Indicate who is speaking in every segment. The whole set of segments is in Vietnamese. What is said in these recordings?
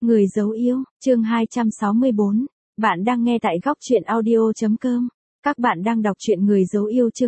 Speaker 1: Người dấu yêu, chương 264. Bạn đang nghe tại góc truyện audio.com. Các bạn đang đọc truyện Người dấu yêu chương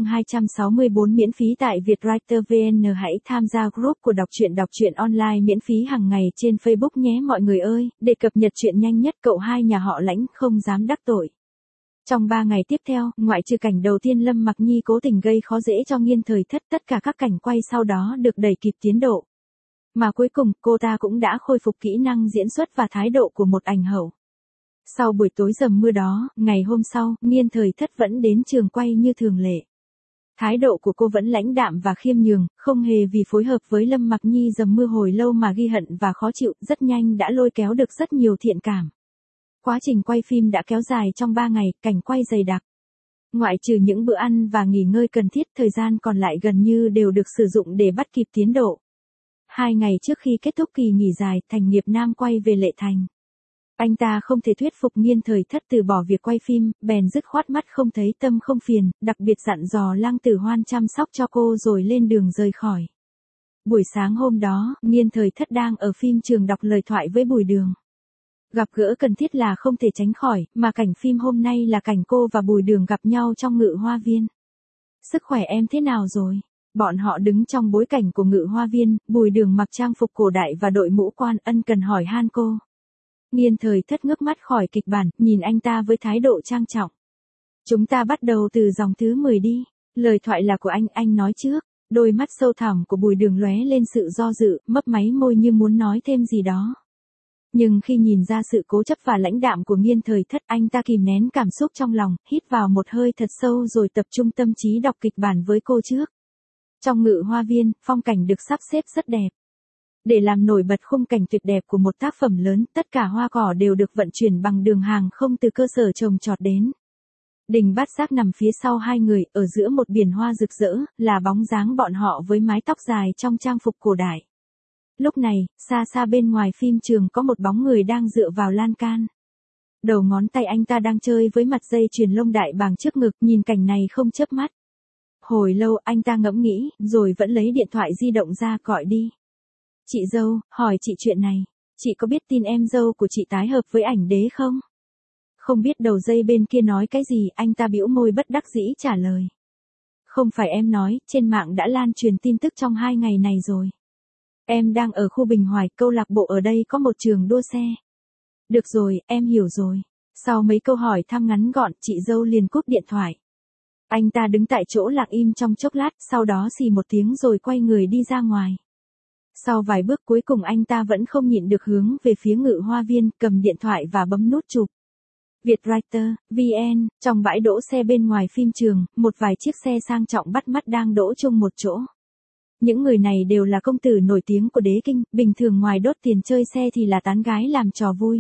Speaker 1: 264 miễn phí tại Vietwriter VN. Hãy tham gia group của đọc truyện online miễn phí hàng ngày trên Facebook nhé mọi người ơi, để cập nhật truyện nhanh nhất. Cậu hai nhà họ Lãnh không dám đắc tội. Trong 3 ngày tiếp theo, ngoại trừ cảnh đầu tiên Lâm Mặc Nhi cố tình gây khó dễ cho Nghiên Thời Thất, tất cả các cảnh quay sau đó được đẩy kịp tiến độ. Mà cuối cùng, cô ta cũng đã khôi phục kỹ năng diễn xuất và thái độ của một ảnh hậu. Sau buổi tối dầm mưa đó, ngày hôm sau, Nghiên Thời Thất vẫn đến trường quay như thường lệ. Thái độ của cô vẫn lãnh đạm và khiêm nhường, không hề vì phối hợp với Lâm Mặc Nhi dầm mưa hồi lâu mà ghi hận và khó chịu, rất nhanh đã lôi kéo được rất nhiều thiện cảm. Quá trình quay phim đã kéo dài trong 3 ngày, cảnh quay dày đặc. Ngoại trừ những bữa ăn và nghỉ ngơi cần thiết, thời gian còn lại gần như đều được sử dụng để bắt kịp tiến độ. 2 ngày trước khi kết thúc kỳ nghỉ dài, Thành Nghiệp Nam quay về Lệ Thành. Anh ta không thể thuyết phục Nghiên Thời Thất từ bỏ việc quay phim, bèn dứt khoát mắt không thấy tâm không phiền, đặc biệt dặn dò Lăng Tử Hoan chăm sóc cho cô rồi lên đường rời khỏi. Buổi sáng hôm đó, Nghiên Thời Thất đang ở phim trường đọc lời thoại với Bùi Đường. Gặp gỡ cần thiết là không thể tránh khỏi, mà cảnh phim hôm nay là cảnh cô và Bùi Đường gặp nhau trong Ngự Hoa Viên. Sức khỏe em thế nào rồi? Bọn họ đứng trong bối cảnh của Ngự Hoa Viên, Bùi Đường mặc trang phục cổ đại và đội mũ quan, ân cần hỏi han cô. Nghiên Thời Thất ngước mắt khỏi kịch bản, nhìn anh ta với thái độ trang trọng. Chúng ta bắt đầu từ dòng thứ 10 đi. Lời thoại là của anh nói trước. Đôi mắt sâu thẳm của Bùi Đường lóe lên sự do dự, mấp máy môi như muốn nói thêm gì đó. Nhưng khi nhìn ra sự cố chấp và lãnh đạm của Nghiên Thời Thất, anh ta kìm nén cảm xúc trong lòng, hít vào một hơi thật sâu rồi tập trung tâm trí đọc kịch bản với cô trước. Trong Ngự Hoa Viên, phong cảnh được sắp xếp rất đẹp. Để làm nổi bật khung cảnh tuyệt đẹp của một tác phẩm lớn, tất cả hoa cỏ đều được vận chuyển bằng đường hàng không từ cơ sở trồng trọt đến. Đình Bát Giác nằm phía sau hai người, ở giữa một biển hoa rực rỡ, là bóng dáng bọn họ với mái tóc dài trong trang phục cổ đại. Lúc này, xa xa bên ngoài phim trường có một bóng người đang dựa vào lan can. Đầu ngón tay anh ta đang chơi với mặt dây chuyền lông đại bàng trước ngực, nhìn cảnh này không chớp mắt. Hồi lâu anh ta ngẫm nghĩ, rồi vẫn lấy điện thoại di động ra gọi đi. Chị dâu, hỏi chị chuyện này. Chị có biết tin em dâu của chị tái hợp với ảnh đế không? Không biết đầu dây bên kia nói cái gì, anh ta bĩu môi bất đắc dĩ trả lời. Không phải em nói, trên mạng đã lan truyền tin tức trong 2 ngày này rồi. Em đang ở khu Bình Hoài, câu lạc bộ ở đây có một trường đua xe. Được rồi, em hiểu rồi. Sau mấy câu hỏi thăm ngắn gọn, chị dâu liền cúp điện thoại. Anh ta đứng tại chỗ lặng im trong chốc lát, sau đó xì một tiếng rồi quay người đi ra ngoài. Sau vài bước cuối cùng anh ta vẫn không nhịn được hướng về phía Ngự Hoa Viên, cầm điện thoại và bấm nút chụp. Vietwriter, VN, trong bãi đỗ xe bên ngoài phim trường, một vài chiếc xe sang trọng bắt mắt đang đỗ chung một chỗ. Những người này đều là công tử nổi tiếng của Đế Kinh, bình thường ngoài đốt tiền chơi xe thì là tán gái làm trò vui.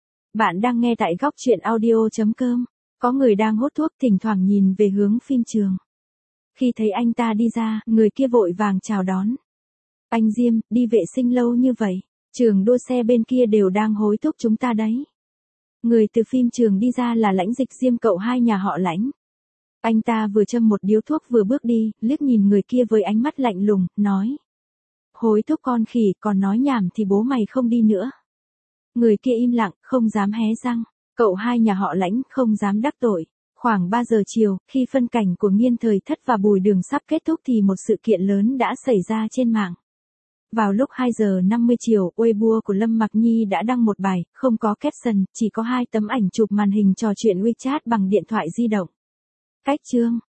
Speaker 1: Bạn đang nghe tại góc truyện audio.com. Có người đang hút thuốc, thỉnh thoảng nhìn về hướng phim trường. Khi thấy anh ta đi ra, người kia vội vàng chào đón. Anh Diêm, đi vệ sinh lâu như vậy, trường đua xe bên kia đều đang hối thúc chúng ta đấy. Người từ phim trường đi ra là Lãnh Dịch Diêm, cậu hai nhà họ Lãnh. Anh ta vừa châm một điếu thuốc vừa bước đi, liếc nhìn người kia với ánh mắt lạnh lùng, nói. Hối thúc con khỉ, còn nói nhảm thì bố mày không đi nữa. Người kia im lặng, không dám hé răng. Cậu hai nhà họ Lãnh không dám đắc tội. Khoảng 3 giờ chiều, khi phân cảnh của Nghiên Thời Thất và Bùi Đường sắp kết thúc thì một sự kiện lớn đã xảy ra trên mạng. Vào lúc 2 giờ 50 chiều, Weibo của Lâm Mặc Nhi đã đăng một bài, không có caption, chỉ có 2 tấm ảnh chụp màn hình trò chuyện WeChat bằng điện thoại di động. Cách chương.